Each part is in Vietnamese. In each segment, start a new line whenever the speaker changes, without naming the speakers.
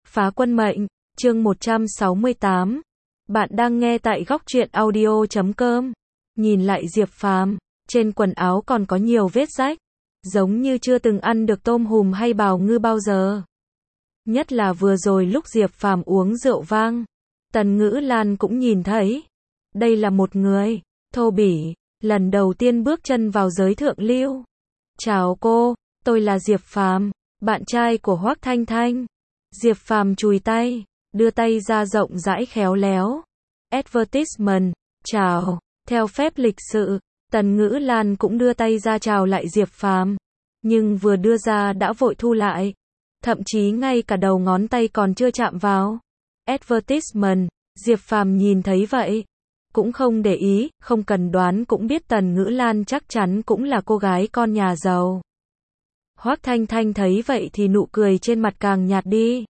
Phá quân mệnh, chương 168. Bạn đang nghe tại góc truyện audio.com. Nhìn lại Diệp Phàm, trên quần áo còn có nhiều vết rách, giống như chưa từng ăn được tôm hùm hay bào ngư bao giờ. Nhất là vừa rồi lúc Diệp Phàm uống rượu vang, Tần Ngữ Lan cũng nhìn thấy. Đây là một người thô bỉ, lần đầu tiên bước chân vào giới thượng lưu. Chào cô, tôi là Diệp Phàm, bạn trai của Hoắc Thanh Thanh. Diệp Phàm chùi tay, đưa tay ra rộng rãi khéo léo. Advertisement, chào. Theo phép lịch sự, Tần Ngữ Lan cũng đưa tay ra chào lại Diệp Phàm, nhưng vừa đưa ra đã vội thu lại, thậm chí ngay cả đầu ngón tay còn chưa chạm vào. Advertisement, Diệp Phàm nhìn thấy vậy, cũng không để ý, không cần đoán cũng biết Tần Ngữ Lan chắc chắn cũng là cô gái con nhà giàu. Hoắc Thanh Thanh thấy vậy thì nụ cười trên mặt càng nhạt đi.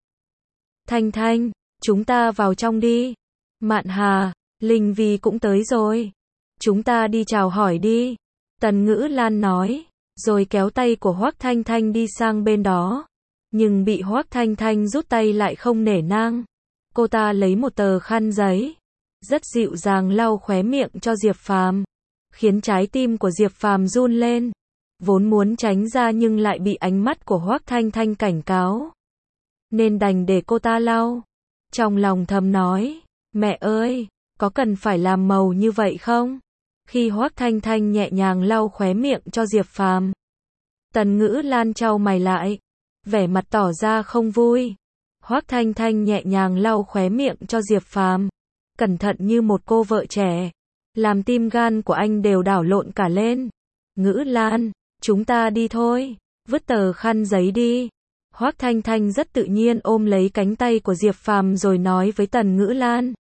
Thanh Thanh, chúng ta vào trong đi. Mạn Hà, Linh Vi cũng tới rồi. Chúng ta đi chào hỏi đi. Tần Ngữ Lan nói, rồi kéo tay của Hoắc Thanh Thanh đi sang bên đó. Nhưng bị Hoắc Thanh Thanh rút tay lại không nể nang. Cô ta lấy một tờ khăn giấy, rất dịu dàng lau khóe miệng cho Diệp Phàm, khiến trái tim của Diệp Phàm run lên. Vốn muốn tránh ra nhưng lại bị ánh mắt của Hoắc Thanh Thanh cảnh cáo, nên đành để cô ta lau. Trong lòng thầm nói, mẹ ơi, có cần phải làm màu như vậy không? Khi Hoắc Thanh Thanh nhẹ nhàng lau khóe miệng cho Diệp Phàm, Tần Ngữ Lan chau mày lại, vẻ mặt tỏ ra không vui. Hoắc Thanh Thanh nhẹ nhàng lau khóe miệng cho Diệp Phàm, cẩn thận như một cô vợ trẻ, làm tim gan của anh đều đảo lộn cả lên. Ngữ Lan, chúng ta đi thôi, vứt tờ khăn giấy đi. Hoắc Thanh Thanh rất tự nhiên ôm lấy cánh tay của Diệp Phàm rồi nói với Tần Ngữ Lan.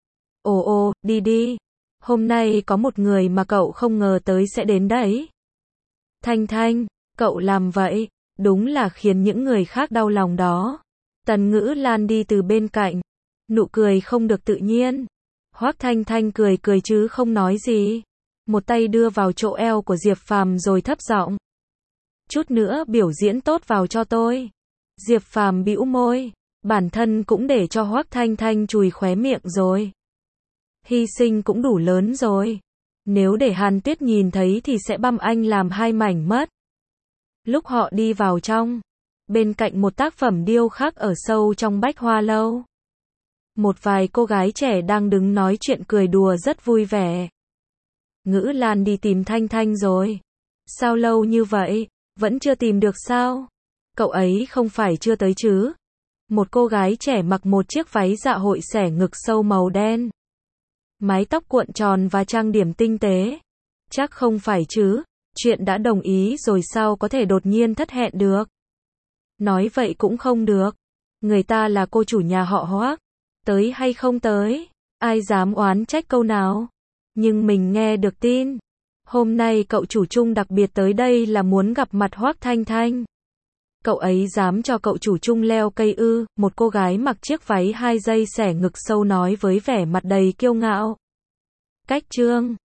Ồ, đi đi. Hôm nay có một người mà cậu không ngờ tới sẽ đến đấy. Thanh Thanh, cậu làm vậy, đúng là khiến những người khác đau lòng đó. Tần Ngữ Lan đi từ bên cạnh, nụ cười không được tự nhiên. Hoắc Thanh Thanh cười chứ không nói gì. Một tay đưa vào chỗ eo của Diệp Phàm rồi thấp giọng. Chút nữa biểu diễn tốt vào cho tôi. Diệp Phàm bĩu môi, bản thân cũng để cho Hoắc Thanh Thanh chùi khóe miệng rồi. Hy sinh cũng đủ lớn rồi. Nếu để Hàn Tuyết nhìn thấy thì sẽ băm anh làm hai mảnh mất. Lúc họ đi vào trong, bên cạnh một tác phẩm điêu khắc ở sâu trong Bách Hoa Lâu, một vài cô gái trẻ đang đứng nói chuyện cười đùa rất vui vẻ. Ngữ Lan đi tìm Thanh Thanh rồi. Sao lâu như vậy, vẫn chưa tìm được sao? Cậu ấy không phải chưa tới chứ? Một cô gái trẻ mặc một chiếc váy dạ hội xẻ ngực sâu màu đen, mái tóc cuộn tròn và trang điểm tinh tế. Chắc không phải chứ, chuyện đã đồng ý rồi sao có thể đột nhiên thất hẹn được? Nói vậy cũng không được. Người ta là cô chủ nhà họ Hoắc, tới hay không tới, ai dám oán trách câu nào. Nhưng mình nghe được tin, hôm nay cậu chủ chung đặc biệt tới đây là muốn gặp mặt Hoắc Thanh Thanh. Cậu ấy dám cho cậu chủ chung leo cây ư? Một cô gái mặc chiếc váy 2 dây xẻ ngực sâu nói với vẻ mặt đầy kiêu ngạo. Cách chương